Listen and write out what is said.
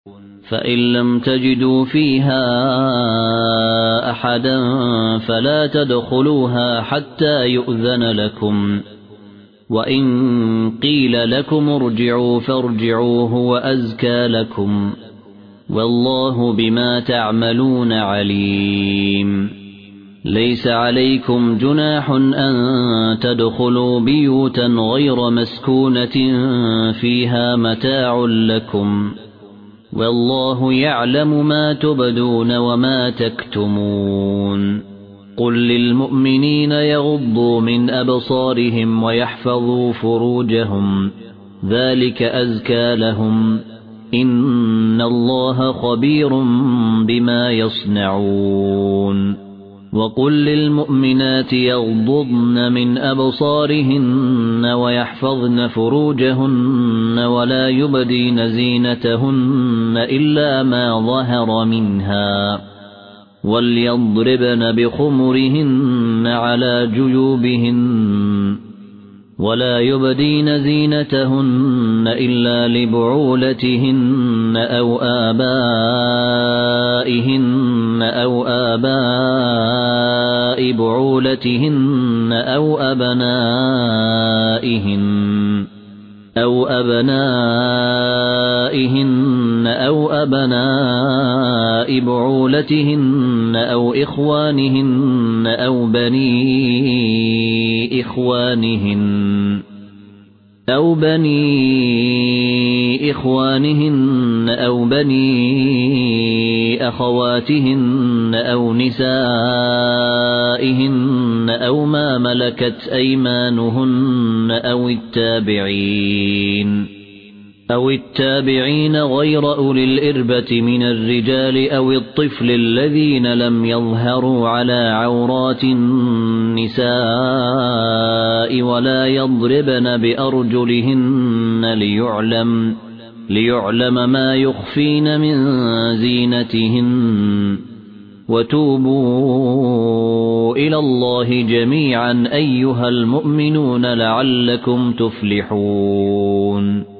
فإن لم تجدوا فيها أحدا فلا تدخلوها حتى يؤذن لكم، وإن قيل لكم ارجعوا فارجعوا هو أزكى لكم، والله بما تعملون عليم. ليس عليكم جناح أن تدخلوا بيوتا غير مسكونة فيها متاع لكم، والله يعلم ما تبدون وما تكتمون. قل للمؤمنين يغضوا من أبصارهم ويحفظوا فروجهم، ذلك أزكى لهم، إن الله خبير بما يصنعون. وقل للمؤمنات يغضضن من أبصارهن ويحفظن فروجهن ولا يبدين زينتهن إلا ما ظهر منها، وليضربن بخمرهن على جيوبهن، ولا يبدين زينتهن إلا لبعولتهن أو آباء بعولتهن أو أبنائهن أو أبناء بعولتهن أو إخوانهن أو بني إخوانهن أو بني أخواتهن أو نسائهن أو ما ملكت أيمانهن أو التابعين غير أولي الإربة من الرجال أو الطفل الذين لم يظهروا على عورات النساء، ولا يضربن بأرجلهن ليعلم ما يخفين من زينتهن. وتوبوا إلى الله جميعا أيها المؤمنون لعلكم تفلحون.